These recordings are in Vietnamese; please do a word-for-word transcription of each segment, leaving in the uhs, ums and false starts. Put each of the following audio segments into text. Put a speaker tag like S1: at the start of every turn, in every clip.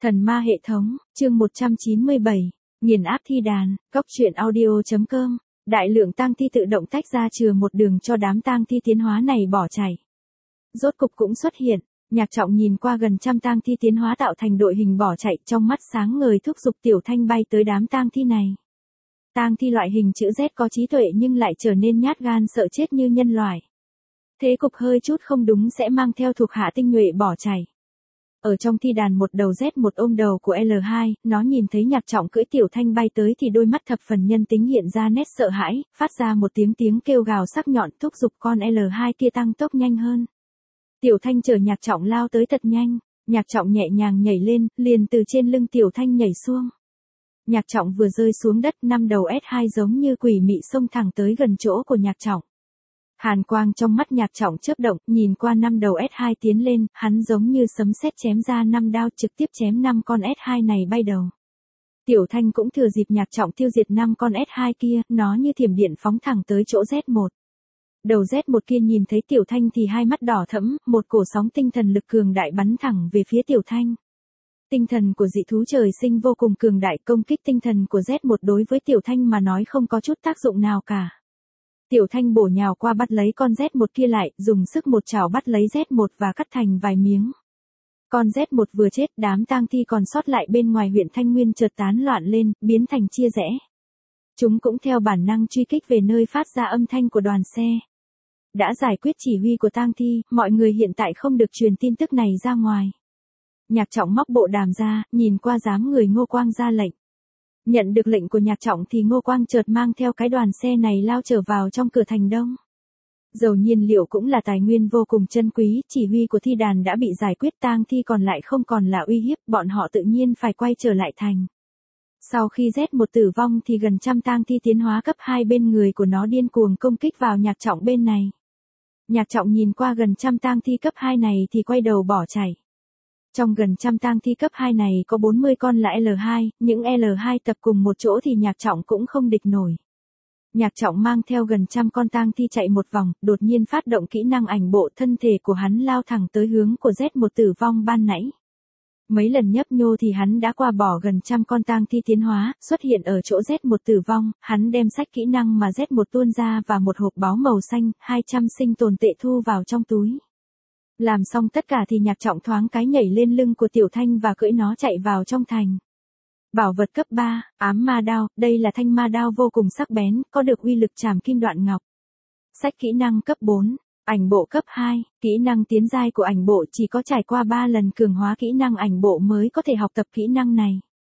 S1: Thần ma hệ thống, chương một trăm chín mươi bảy, nghiền áp thi đàn, góc truyện audio chấm com, đại lượng tang thi tự động tách ra chừa một đường cho đám tang thi tiến hóa này bỏ chạy. Rốt cục cũng xuất hiện, Nhạc Trọng nhìn qua gần trăm tang thi tiến hóa tạo thành đội hình bỏ chạy, trong mắt sáng ngời thúc giục Tiểu Thanh bay tới đám tang thi này. Tang thi loại hình chữ Z có trí tuệ nhưng lại trở nên nhát gan sợ chết như nhân loại. Thế cục hơi chút không đúng sẽ mang theo thuộc hạ tinh nhuệ bỏ chạy. Ở trong thi đàn một đầu Z một ôm đầu của L hai, nó nhìn thấy Nhạc Trọng cưỡi Tiểu Thanh bay tới thì đôi mắt thập phần nhân tính hiện ra nét sợ hãi, phát ra một tiếng tiếng kêu gào sắc nhọn thúc giục con L hai kia tăng tốc nhanh hơn. Tiểu Thanh chở Nhạc Trọng lao tới thật nhanh, Nhạc Trọng nhẹ nhàng nhảy lên, liền từ trên lưng Tiểu Thanh nhảy xuống. Nhạc Trọng vừa rơi xuống đất, năm đầu S hai giống như quỷ mị xông thẳng tới gần chỗ của Nhạc Trọng. Hàn quang trong mắt Nhạc Trọng chớp động, nhìn qua năm đầu S hai tiến lên, hắn giống như sấm sét chém ra năm đao trực tiếp chém năm con S hai này bay đầu. Tiểu Thanh cũng thừa dịp Nhạc Trọng tiêu diệt năm con S hai kia, nó như thiểm điện phóng thẳng tới chỗ Z một. Đầu Z một kia nhìn thấy Tiểu Thanh thì hai mắt đỏ thẫm, một cổ sóng tinh thần lực cường đại bắn thẳng về phía Tiểu Thanh. Tinh thần của dị thú trời sinh vô cùng cường đại, công kích tinh thần của Z một đối với Tiểu Thanh mà nói không có chút tác dụng nào cả. Tiểu Thanh bổ nhào qua bắt lấy con Z một kia lại, dùng sức một chảo bắt lấy Z một và cắt thành vài miếng. Con Z một vừa chết, đám tang thi còn sót lại bên ngoài huyện Thanh Nguyên chợt tán loạn lên, biến thành chia rẽ. Chúng cũng theo bản năng truy kích về nơi phát ra âm thanh của đoàn xe. Đã giải quyết chỉ huy của tang thi, mọi người hiện tại không được truyền tin tức này ra ngoài. Nhạc Trọng móc bộ đàm ra, nhìn qua giám người Ngô Quang ra lệnh. Nhận được lệnh của Nhạc Trọng thì Ngô Quang chợt mang theo cái đoàn xe này lao trở vào trong cửa thành đông. Dầu nhiên liệu cũng là tài nguyên vô cùng chân quý, chỉ huy của thi đàn đã bị giải quyết, tang thi còn lại không còn là uy hiếp, bọn họ tự nhiên phải quay trở lại thành. Sau khi Z một tử vong thì gần trăm tang thi tiến hóa cấp hai bên người của nó điên cuồng công kích vào Nhạc Trọng bên này. Nhạc Trọng nhìn qua gần trăm tang thi cấp hai này thì quay đầu bỏ chạy. Trong gần trăm tang thi cấp hai này có bốn mươi con là L hai, những L hai tập cùng một chỗ thì Nhạc Trọng cũng không địch nổi. Nhạc Trọng mang theo gần trăm con tang thi chạy một vòng, đột nhiên phát động kỹ năng ảnh bộ, thân thể của hắn lao thẳng tới hướng của Z một tử vong ban nãy. Mấy lần nhấp nhô thì hắn đã qua bỏ gần trăm con tang thi tiến hóa, xuất hiện ở chỗ Z một tử vong, hắn đem sách kỹ năng mà Z một tuôn ra và một hộp báo màu xanh, hai trăm sinh tồn tệ thu vào trong túi. Làm xong tất cả thì Nhạc Trọng thoáng cái nhảy lên lưng của Tiểu Thanh và cưỡi nó chạy vào trong thành. Bảo vật cấp ba, ám ma đao, đây là thanh ma đao vô cùng sắc bén, có được uy lực trảm kim đoạn ngọc. Sách kỹ năng cấp bốn, ảnh bộ cấp hai, kỹ năng tiến giai của ảnh bộ chỉ có trải qua ba lần cường hóa kỹ năng ảnh bộ mới có thể học tập kỹ năng này.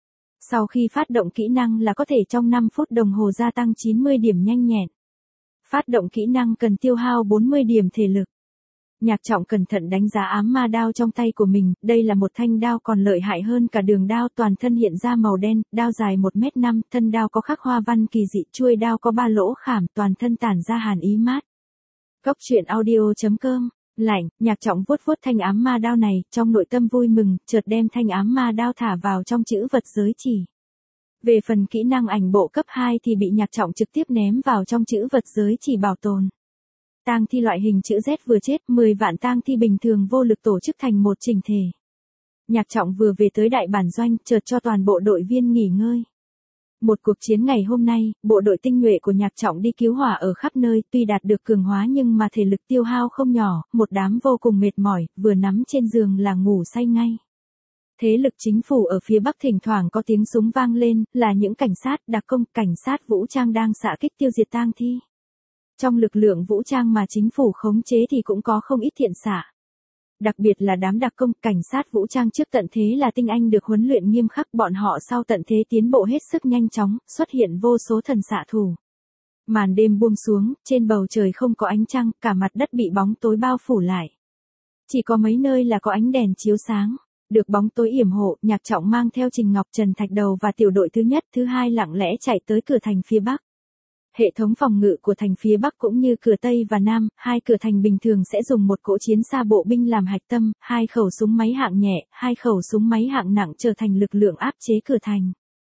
S1: Sau khi phát động kỹ năng là có thể trong năm phút đồng hồ gia tăng chín mươi điểm nhanh nhẹn. Phát động kỹ năng cần tiêu hao bốn mươi điểm thể lực. Nhạc Trọng cẩn thận đánh giá ám ma đao trong tay của mình, đây là một thanh đao còn lợi hại hơn cả đường đao, toàn thân hiện ra màu đen, đao dài một mét năm, thân đao có khắc hoa văn kỳ dị, chuôi đao có ba lỗ khảm, toàn thân tản ra hàn ý mát. Góc truyện audio chấm com, lạnh, Nhạc Trọng vuốt vuốt thanh ám ma đao này, trong nội tâm vui mừng, chợt đem thanh ám ma đao thả vào trong chữ vật giới chỉ. Về phần kỹ năng ảnh bộ cấp hai thì bị Nhạc Trọng trực tiếp ném vào trong chữ vật giới chỉ bảo tồn. Tang thi loại hình chữ Z vừa chết, mười vạn tang thi bình thường vô lực tổ chức thành một chỉnh thể. Nhạc Trọng vừa về tới đại bản doanh, chợt cho toàn bộ đội viên nghỉ ngơi. Một cuộc chiến ngày hôm nay, bộ đội tinh nhuệ của Nhạc Trọng đi cứu hỏa ở khắp nơi, tuy đạt được cường hóa nhưng mà thể lực tiêu hao không nhỏ, một đám vô cùng mệt mỏi, vừa nằm trên giường là ngủ say ngay. Thế lực chính phủ ở phía Bắc thỉnh thoảng có tiếng súng vang lên, là những cảnh sát, đặc công, cảnh sát vũ trang đang xạ kích tiêu diệt tang thi. Trong lực lượng vũ trang mà chính phủ khống chế thì cũng có không ít thiện xạ. Đặc biệt là đám đặc công, cảnh sát vũ trang trước tận thế là tinh anh được huấn luyện nghiêm khắc, bọn họ sau tận thế tiến bộ hết sức nhanh chóng, xuất hiện vô số thần xạ thủ. Màn đêm buông xuống, trên bầu trời không có ánh trăng, cả mặt đất bị bóng tối bao phủ lại. Chỉ có mấy nơi là có ánh đèn chiếu sáng. Được bóng tối yểm hộ, Nhạc Trọng mang theo Trình Ngọc, Trần Thạch Đầu và tiểu đội thứ nhất, thứ hai lặng lẽ chạy tới cửa thành phía Bắc. Hệ thống phòng ngự của thành phía Bắc cũng như cửa Tây và Nam, hai cửa thành bình thường sẽ dùng một cỗ chiến xa bộ binh làm hạch tâm, hai khẩu súng máy hạng nhẹ, hai khẩu súng máy hạng nặng trở thành lực lượng áp chế cửa thành.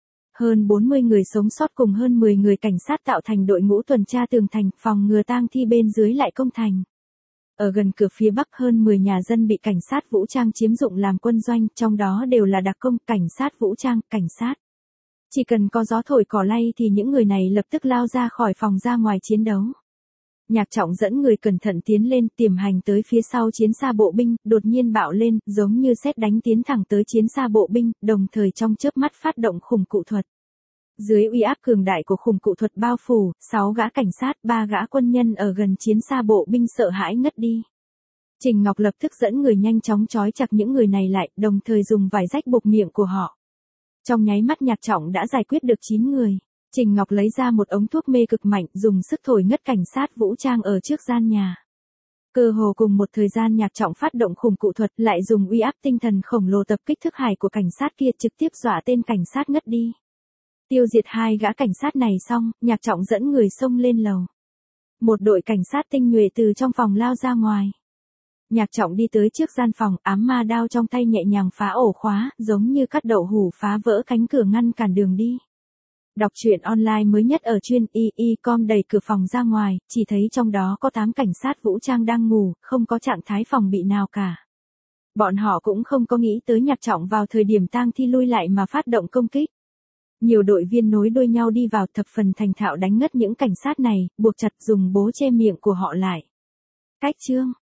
S1: Hơn bốn mươi người sống sót cùng hơn mười người cảnh sát tạo thành đội ngũ tuần tra tường thành, phòng ngừa tang thi bên dưới lại công thành. Ở gần cửa phía bắc hơn mười nhà dân bị cảnh sát vũ trang chiếm dụng làm quân doanh, trong đó đều là đặc công, cảnh sát vũ trang, cảnh sát. Chỉ cần có gió thổi cỏ lay thì những người này lập tức lao ra khỏi phòng ra ngoài chiến đấu. Nhạc Trọng dẫn người cẩn thận tiến lên, tiềm hành tới phía sau chiến xa bộ binh, đột nhiên bạo lên, giống như sét đánh tiến thẳng tới chiến xa bộ binh, đồng thời trong chớp mắt phát động khủng cụ thuật. Dưới uy áp cường đại của khủng cụ thuật bao phủ, sáu gã cảnh sát, ba gã quân nhân ở gần chiến xa bộ binh sợ hãi ngất đi. Trình Ngọc lập tức dẫn người nhanh chóng trói chặt những người này lại, đồng thời dùng vải rách buộc miệng của họ. Trong nháy mắt Nhạc Trọng đã giải quyết được chín người. Trình Ngọc lấy ra một ống thuốc mê cực mạnh, dùng sức thổi ngất cảnh sát vũ trang ở trước gian nhà. Cơ hồ cùng một thời gian Nhạc Trọng phát động khủng cụ thuật, lại dùng uy áp tinh thần khổng lồ tập kích thức hải của cảnh sát kia, trực tiếp dọa tên cảnh sát ngất đi. Tiêu diệt hai gã cảnh sát này xong, Nhạc Trọng dẫn người xông lên lầu. Một đội cảnh sát tinh nhuệ từ trong phòng lao ra ngoài. Nhạc Trọng đi tới trước gian phòng, ám ma đao trong tay nhẹ nhàng phá ổ khóa, giống như cắt đậu hủ phá vỡ cánh cửa ngăn cản đường đi. Đọc truyện online mới nhất ở chuyên y y chấm com đẩy cửa phòng ra ngoài, chỉ thấy trong đó có tám cảnh sát vũ trang đang ngủ, không có trạng thái phòng bị nào cả. Bọn họ cũng không có nghĩ tới Nhạc Trọng vào thời điểm tang thi lui lại mà phát động công kích. Nhiều đội viên nối đuôi nhau đi vào, thập phần thành thạo đánh ngất những cảnh sát này, buộc chặt dùng bố che miệng của họ lại. Cách chương